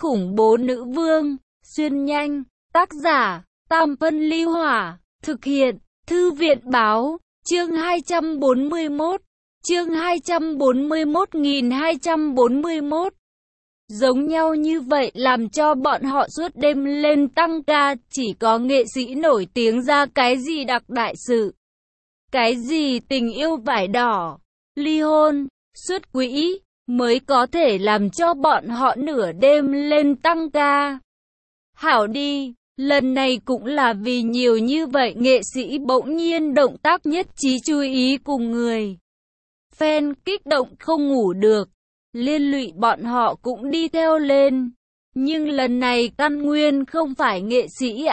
khủng bố nữ vương, xuyên nhanh, tác giả, Tam Phân Ly Hỏa, thực hiện, Thư viện Báo, chương 241, chương 241.241. Giống nhau như vậy làm cho bọn họ suốt đêm lên tăng ca, chỉ có nghệ sĩ nổi tiếng ra cái gì đặc đại sự, cái gì tình yêu vải đỏ, ly hôn, xuất quỹ, mới có thể làm cho bọn họ nửa đêm lên tăng ca. Hảo đi, lần này cũng là vì nhiều như vậy nghệ sĩ bỗng nhiên động tác nhất trí chú ý cùng người fan kích động không ngủ được, liên lụy bọn họ cũng đi theo lên. Nhưng lần này căn nguyên không phải nghệ sĩ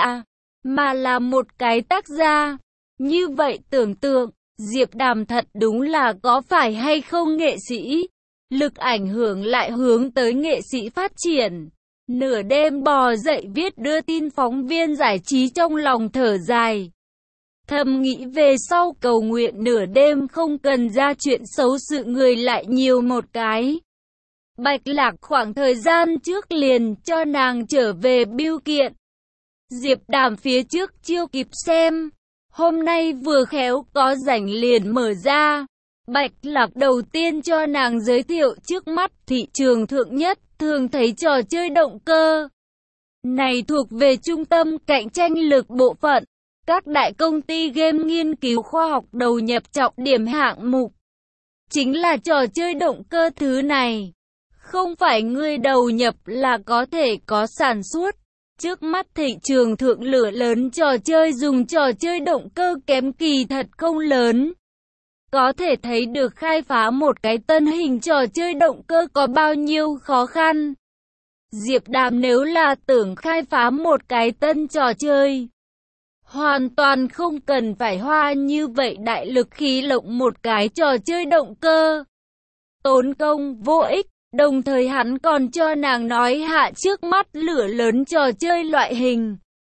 mà là một cái tác gia. Như vậy tưởng tượng, Diệp Đàm thật đúng là có phải hay không nghệ sĩ, lực ảnh hưởng lại hướng tới nghệ sĩ phát triển. Nửa đêm bò dậy viết đưa tin, phóng viên giải trí trong lòng thở dài. Thầm nghĩ về sau cầu nguyện nửa đêm không cần ra chuyện xấu sự người lại nhiều một cái. Bạch Lạc khoảng thời gian trước liền cho nàng trở về bưu kiện. Diệp Đàm phía trước chưa kịp xem, hôm nay vừa khéo có rảnh liền mở ra. Bạch Lạc đầu tiên cho nàng giới thiệu trước mắt thị trường thượng nhất thường thấy trò chơi động cơ. Này thuộc về trung tâm cạnh tranh lực bộ phận. Các đại công ty game nghiên cứu khoa học đầu nhập trọng điểm hạng mục. Chính là trò chơi động cơ thứ này. Không phải người đầu nhập là có thể có sản xuất. Trước mắt thị trường thượng lửa lớn trò chơi dùng trò chơi động cơ kém kỳ thật không lớn. Có thể thấy được khai phá một cái tân hình trò chơi động cơ có bao nhiêu khó khăn. Diệp Đàm nếu là tưởng khai phá một cái tân trò chơi, hoàn toàn không cần phải hoa như vậy đại lực khí lộng một cái trò chơi động cơ. Tốn công vô ích, đồng thời hắn còn cho nàng nói hạ trước mắt lửa lớn trò chơi loại hình.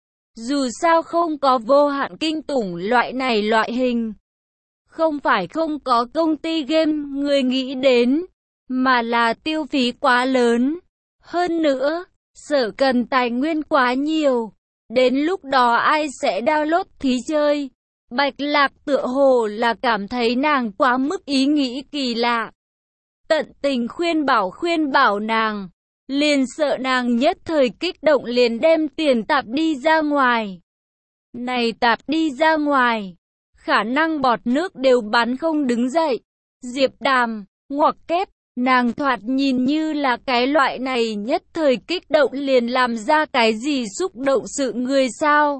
Dù sao không có vô hạn kinh tủng loại này loại hình. Không phải không có công ty game người nghĩ đến, mà là tiêu phí quá lớn. Hơn nữa, sở cần tài nguyên quá nhiều. Đến lúc đó ai sẽ download thí chơi? Bạch Lạc tựa hồ là cảm thấy nàng quá mức ý nghĩ kỳ lạ. Tận tình khuyên bảo nàng. Liền sợ nàng nhất thời kích động liền đem tiền tạp đi ra ngoài. Này tạp đi ra ngoài, khả năng bọt nước đều bắn không đứng dậy. Diệp Đàm, ngoặc kép, nàng thoạt nhìn như là cái loại này nhất thời kích động liền làm ra cái gì xúc động sự người sao.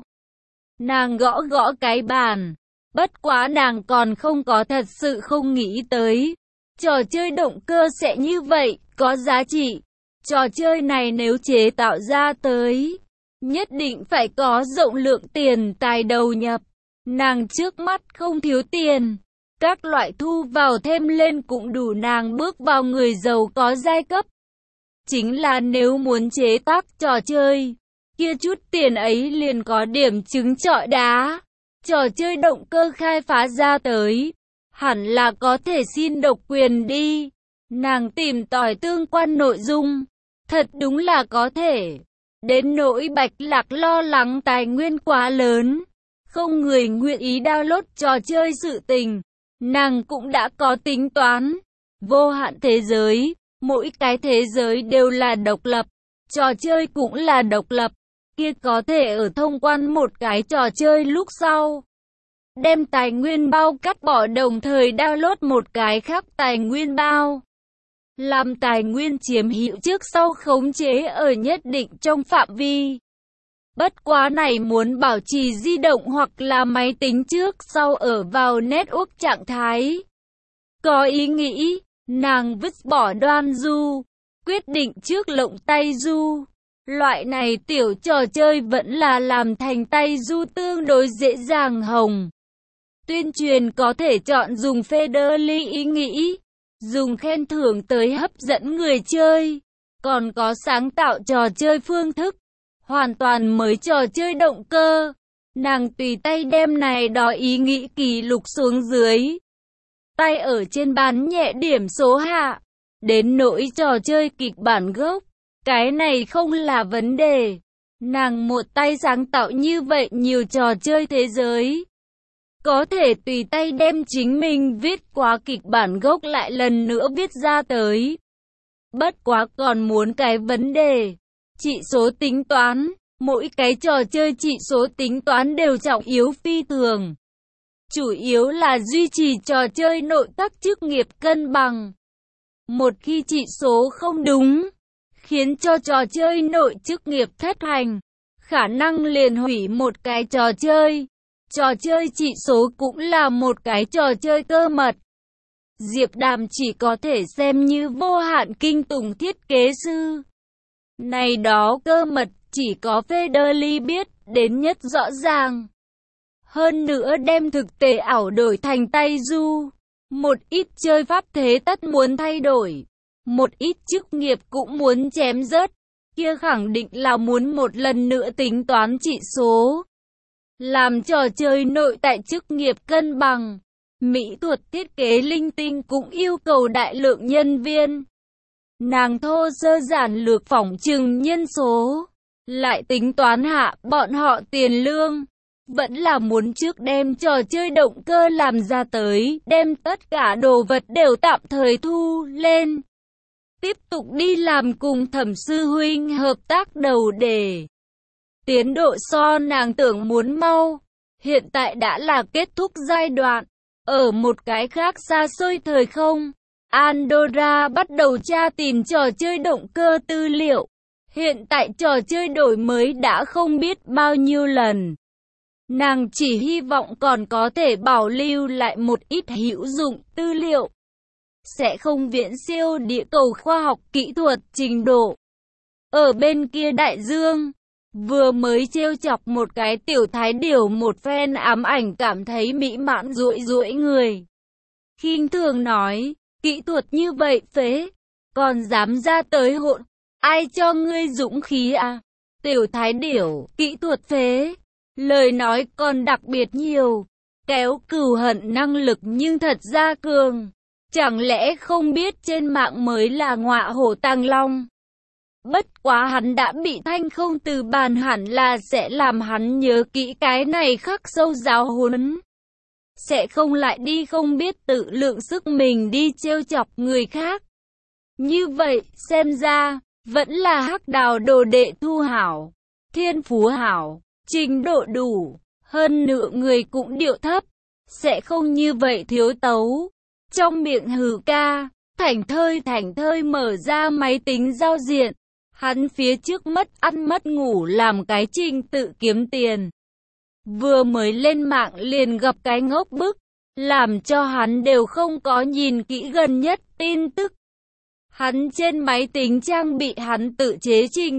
Nàng gõ gõ cái bàn, bất quá nàng còn không có thật sự không nghĩ tới. Trò chơi động cơ sẽ như vậy, có giá trị. Trò chơi này nếu chế tạo ra tới, nhất định phải có rộng lượng tiền tài đầu nhập. Nàng trước mắt không thiếu tiền. Các loại thu vào thêm lên cũng đủ nàng bước vào người giàu có giai cấp. Chính là nếu muốn chế tác trò chơi, kia chút tiền ấy liền có điểm trứng trọi đá. Trò chơi động cơ khai phá ra tới, hẳn là có thể xin độc quyền đi. Nàng tìm tòi tương quan nội dung, thật đúng là có thể. Đến nỗi Bạch Lạc lo lắng tài nguyên quá lớn, không người nguyện ý download trò chơi sự tình. Nàng cũng đã có tính toán. Vô hạn thế giới, mỗi cái thế giới đều là độc lập. Trò chơi cũng là độc lập. Kia có thể ở thông quan một cái trò chơi lúc sau, đem tài nguyên bao cắt bỏ đồng thời download một cái khác tài nguyên bao. Làm tài nguyên chiếm hữu trước sau khống chế ở nhất định trong phạm vi. Bất quá này muốn bảo trì di động hoặc là máy tính trước sau ở vào network trạng thái. Có ý nghĩ, nàng vứt bỏ đoan du, quyết định trước lộng tay du. Loại này tiểu trò chơi vẫn là làm thành tay du tương đối dễ dàng hồng. Tuyên truyền có thể chọn dùng Federly ý nghĩ, dùng khen thưởng tới hấp dẫn người chơi. Còn có sáng tạo trò chơi phương thức, hoàn toàn mới trò chơi động cơ. Nàng tùy tay đem này đó ý nghĩ kỷ lục xuống dưới. Tay ở trên bàn nhẹ điểm số hạ. Đến nỗi trò chơi kịch bản gốc, Cái này không là vấn đề. Nàng một tay sáng tạo như vậy nhiều trò chơi thế giới. Có thể tùy tay đem chính mình viết quá kịch bản gốc lại lần nữa viết ra tới. Bất quá còn muốn cái vấn đề chỉ số tính toán. Mỗi cái trò chơi chỉ số tính toán đều trọng yếu phi thường. Chủ yếu là duy trì trò chơi nội các chức nghiệp cân bằng. Một khi chỉ số không đúng, khiến cho trò chơi nội chức nghiệp thất hành, khả năng liền hủy một cái trò chơi. Trò chơi chỉ số cũng là một cái trò chơi cơ mật. Diệp Đàm chỉ có thể xem như vô hạn kinh tủng thiết kế sư. Này đó cơ mật chỉ có Federly biết đến nhất rõ ràng. Hơn nữa đem thực tế ảo đổi thành tay du. Một ít chơi pháp thế tất muốn thay đổi. Một ít chức nghiệp cũng muốn chém rớt. Kia khẳng định là muốn một lần nữa tính toán chỉ số. Làm trò chơi nội tại chức nghiệp cân bằng. Mỹ thuật thiết kế linh tinh cũng yêu cầu đại lượng nhân viên. Nàng thô sơ giản lược phỏng chừng nhân số. Lại tính toán hạ bọn họ tiền lương. Vẫn là muốn trước đem trò chơi động cơ làm ra tới. Đem tất cả đồ vật đều tạm thời thu lên. Tiếp tục đi làm cùng Thẩm sư huynh hợp tác đầu đề. Tiến độ so nàng tưởng muốn mau. Hiện tại đã là kết thúc giai đoạn. Ở một cái khác xa xôi thời không, Andorra bắt đầu tra tìm trò chơi động cơ tư liệu. Hiện tại trò chơi đổi mới đã không biết bao nhiêu lần. Nàng chỉ hy vọng còn có thể bảo lưu lại một ít hữu dụng tư liệu. Sẽ không viễn siêu địa cầu khoa học kỹ thuật trình độ. Ở bên kia đại dương, vừa mới trêu chọc một cái tiểu thái điểu một phen ám ảnh cảm thấy mỹ mãn duỗi duỗi người. Khinh thường nói, kỹ thuật như vậy phế, còn dám ra tới hỗn, ai cho ngươi dũng khí à? Tiểu thái điểu, kỹ thuật phế, lời nói còn đặc biệt nhiều, kéo cừu hận năng lực nhưng thật ra cường. Chẳng lẽ không biết trên mạng mới là ngọa hổ tàng long? Bất quá hắn đã bị thanh không từ bàn hẳn là sẽ làm hắn nhớ kỹ cái này khắc sâu giáo huấn. Sẽ không lại đi không biết tự lượng sức mình đi trêu chọc người khác. Như vậy, xem ra, vẫn là hắc đào đồ đệ thu hảo, thiên phú hảo, trình độ đủ, hơn nữa người cũng điệu thấp, sẽ không như vậy thiếu tấu. Trong miệng hừ ca, thảnh thơi mở ra máy tính giao diện. Hắn phía trước mất ăn mất ngủ làm cái trình tự kiếm tiền. Vừa mới lên mạng liền gặp cái ngốc bức, làm cho hắn đều không có nhìn kỹ gần nhất tin tức. Hắn trên máy tính trang bị hắn tự chế trình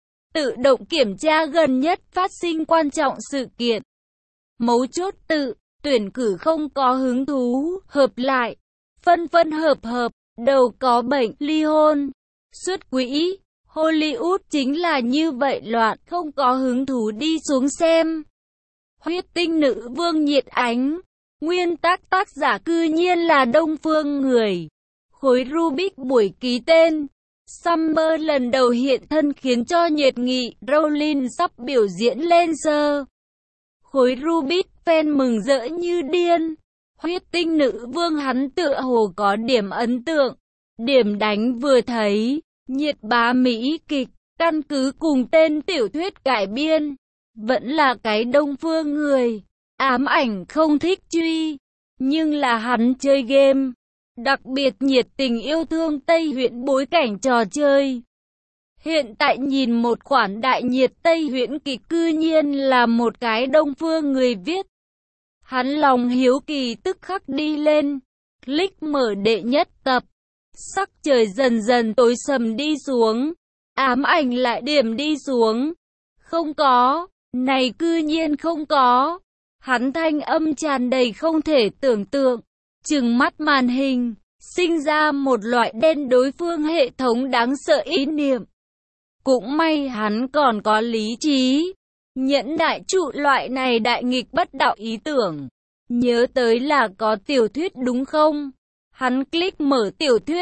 tự động kiểm tra gần nhất phát sinh quan trọng sự kiện. Mấu chốt tuyển cử không có hứng thú, hợp lại, phân hợp, đầu có bệnh, ly hôn, xuất quỹ. Hollywood chính là như vậy loạn, không có hứng thú đi xuống xem. Huyết tinh nữ vương nhiệt ánh, nguyên tác giả cư nhiên là Đông Phương người. Khối Rubik buổi ký tên, Summer lần đầu hiện thân khiến cho nhiệt nghị, Rowling sắp biểu diễn lên sơ. Khối Rubik fan mừng rỡ như điên. Huyết tinh nữ vương hắn tựa hồ có điểm ấn tượng, điểm đánh vừa thấy. Nhiệt bá Mỹ kịch, căn cứ cùng tên tiểu thuyết cải biên, vẫn là cái Đông Phương người. Ám ảnh không thích truy, nhưng là hắn chơi game, đặc biệt nhiệt tình yêu thương Tây Huyễn bối cảnh trò chơi. Hiện tại nhìn một khoản đại nhiệt Tây Huyễn kịch cư nhiên là một cái Đông Phương người viết. Hắn lòng hiếu kỳ tức khắc đi lên, click mở đệ nhất tập. Sắc trời dần dần tối sầm đi xuống, ám ảnh lại điểm đi xuống. Không có, này cư nhiên không có. Hắn thanh âm tràn đầy không thể tưởng tượng, trừng mắt màn hình, sinh ra một loại đen đối phương hệ thống đáng sợ ý niệm. Cũng may hắn còn có lý trí, nhẫn đại trụ loại này đại nghịch bất đạo ý tưởng. Nhớ tới là có tiểu thuyết đúng không? Hắn click mở tiểu thuyết,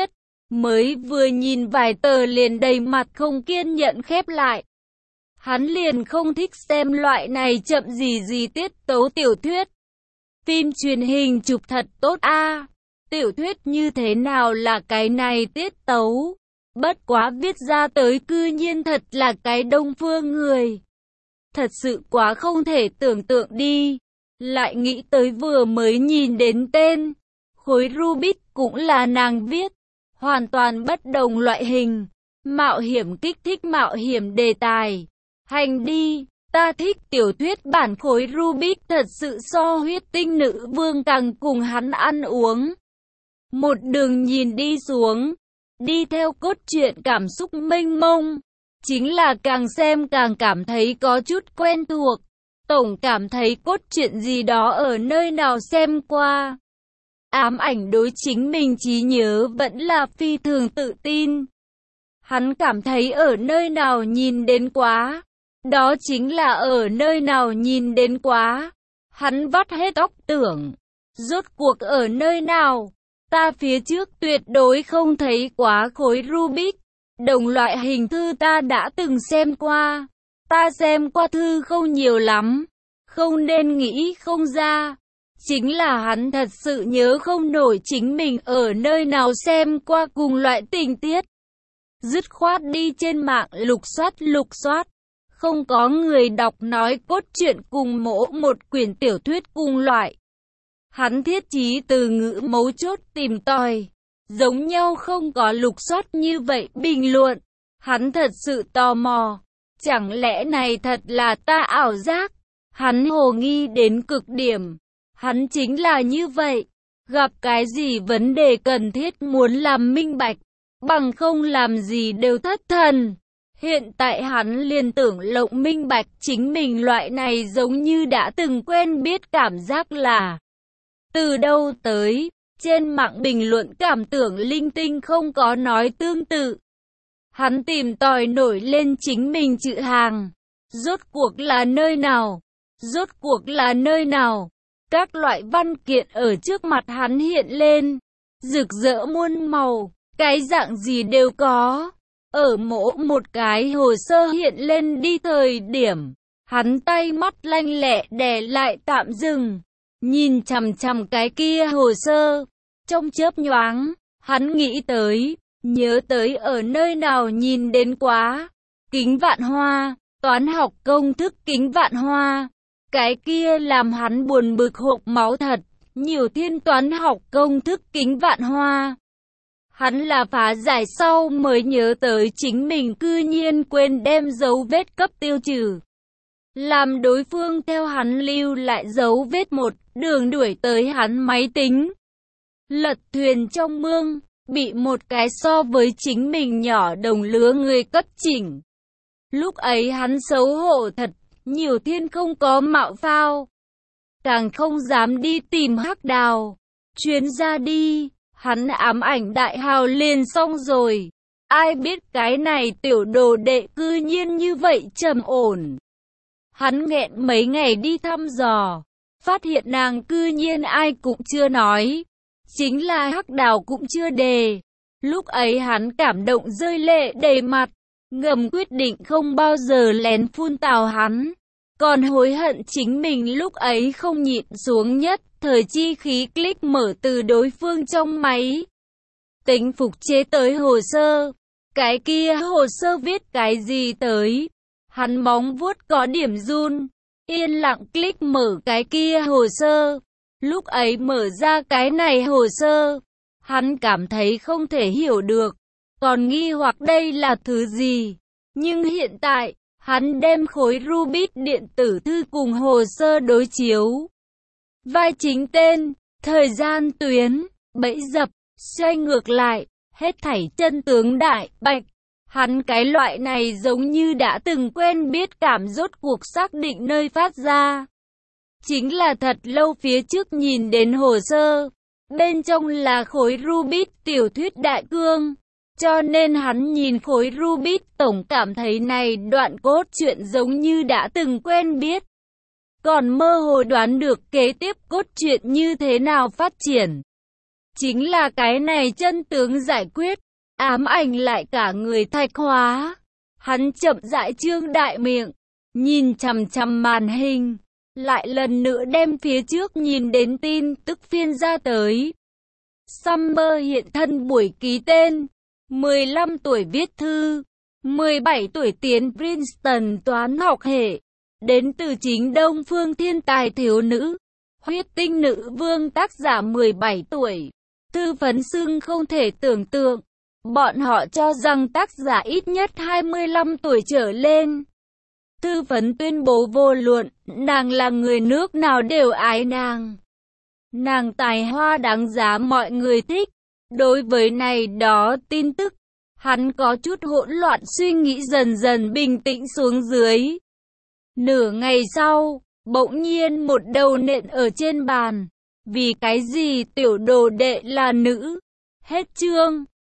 Mới vừa nhìn vài tờ liền đầy mặt không kiên nhẫn khép lại. Hắn liền không thích xem loại này chậm gì tiết tấu tiểu thuyết. Phim truyền hình chụp thật tốt a. Tiểu thuyết như thế nào là cái này tiết tấu? Bất quá viết ra tới cư nhiên thật là cái Đông Phương người. Thật sự quá không thể tưởng tượng đi. Lại nghĩ tới vừa mới nhìn đến tên. Khối Rubik cũng là nàng viết. Hoàn toàn bất đồng loại hình. Mạo hiểm kích thích mạo hiểm đề tài. Hành đi, ta thích tiểu thuyết bản khối Rubik thật sự so huyết tinh nữ vương càng cùng hắn ăn uống. Một đường nhìn đi xuống, đi theo cốt truyện cảm xúc mênh mông. Chính là càng xem càng cảm thấy có chút quen thuộc. Tổng cảm thấy cốt truyện gì đó ở nơi nào xem qua. Ám ảnh đối chính mình trí nhớ vẫn là phi thường tự tin. Hắn cảm thấy ở nơi nào nhìn đến quá. Đó chính là ở nơi nào nhìn đến quá. Hắn vắt hết óc tưởng. Rốt cuộc ở nơi nào? Ta phía trước tuyệt đối không thấy quá khối Rubik. Đồng loại hình thư ta đã từng xem qua. Ta xem qua thư không nhiều lắm. Không nên nghĩ không ra. Chính là hắn thật sự nhớ không nổi chính mình ở nơi nào xem qua cùng loại tình tiết. Dứt khoát đi trên mạng lục soát. Không có người đọc nói cốt truyện cùng một quyển tiểu thuyết cùng loại. Hắn thiết chí từ ngữ mấu chốt tìm tòi. Giống nhau không có lục soát như vậy bình luận. Hắn thật sự tò mò. Chẳng lẽ này thật là ta ảo giác? Hắn hồ nghi đến cực điểm. Hắn chính là như vậy. Gặp cái gì vấn đề cần thiết muốn làm minh bạch. Bằng không làm gì đều thất thần. Hiện tại hắn liền tưởng lộng minh bạch chính mình loại này giống như đã từng quen biết cảm giác là từ đâu tới. Trên mạng bình luận cảm tưởng linh tinh không có nói tương tự. Hắn tìm tòi nổi lên chính mình chữ hàng. Rốt cuộc là nơi nào? Rốt cuộc là nơi nào? Các loại văn kiện ở trước mặt hắn hiện lên. Rực rỡ muôn màu. Cái dạng gì đều có. Ở một cái hồ sơ hiện lên đi thời điểm. Hắn tay mắt lanh lẹ đè lại tạm dừng. Nhìn chằm chằm cái kia hồ sơ. Trong chớp nhoáng, hắn nghĩ tới, nhớ tới ở nơi nào nhìn đến quá. Kính vạn hoa, toán học công thức kính vạn hoa. Cái kia làm hắn buồn bực hộc máu thật. Nhiều thiên toán học công thức kính vạn hoa. Hắn là phá giải sau mới nhớ tới chính mình cư nhiên quên đem dấu vết cấp tiêu trừ. Làm đối phương theo hắn lưu lại dấu vết một đường đuổi tới hắn máy tính. Lật thuyền trong mương, bị một cái so với chính mình nhỏ đồng lứa người cấp chỉnh. Lúc ấy hắn xấu hổ thật, nhiều thiên không có mạo phao. Càng không dám đi tìm Hắc Đào. Chuyến ra đi, hắn ám ảnh đại hào liền xong rồi. Ai biết cái này tiểu đồ đệ cư nhiên như vậy trầm ổn. Hắn nghẹn mấy ngày đi thăm dò, phát hiện nàng cư nhiên ai cũng chưa nói. Chính là Hắc Đào cũng chưa đề. Lúc ấy hắn cảm động rơi lệ đầy mặt, ngầm quyết định không bao giờ lén phun tào hắn. Còn hối hận chính mình lúc ấy không nhịn xuống nhất thời chi khí click mở từ đối phương trong máy. Tính phục chế tới hồ sơ. Cái kia hồ sơ viết cái gì tới? Hắn móng vuốt có điểm run. Yên lặng click mở cái kia hồ sơ. Lúc ấy mở ra cái này hồ sơ. Hắn cảm thấy không thể hiểu được. Còn nghi hoặc đây là thứ gì? Nhưng hiện tại, hắn đem khối Rubik điện tử thư cùng hồ sơ đối chiếu. Vai chính tên, thời gian tuyến, bẫy dập, xoay ngược lại, hết thảy chân tướng đại bạch. Hắn cái loại này giống như đã từng quen biết cảm rốt cuộc xác định nơi phát ra. Chính là thật lâu phía trước nhìn đến hồ sơ, bên trong là khối Rubik tiểu thuyết đại cương. Cho nên hắn nhìn khối Rubik tổng cảm thấy này đoạn cốt truyện giống như đã từng quen biết. Còn mơ hồ đoán được kế tiếp cốt truyện như thế nào phát triển. Chính là cái này chân tướng giải quyết, ám ảnh lại cả người Thạch Hóa. Hắn chậm rãi trương đại miệng, nhìn chằm chằm màn hình, lại lần nữa đem phía trước nhìn đến tin tức phiên ra tới. Summer hiện thân buổi ký tên, 15 tuổi viết thư, 17 tuổi tiến Princeton toán học hệ, đến từ chính Đông Phương thiên tài thiếu nữ, huyết tinh nữ vương tác giả 17 tuổi. Thư phấn xưng không thể tưởng tượng, bọn họ cho rằng tác giả ít nhất 25 tuổi trở lên. Thư phấn tuyên bố vô luận, nàng là người nước nào đều ái nàng. Nàng tài hoa đáng giá mọi người thích. Đối với này đó tin tức, hắn có chút hỗn loạn suy nghĩ dần dần bình tĩnh xuống dưới. Nửa ngày sau, bỗng nhiên một đầu nện ở trên bàn. Vì cái gì tiểu đồ đệ là nữ? Hết chương.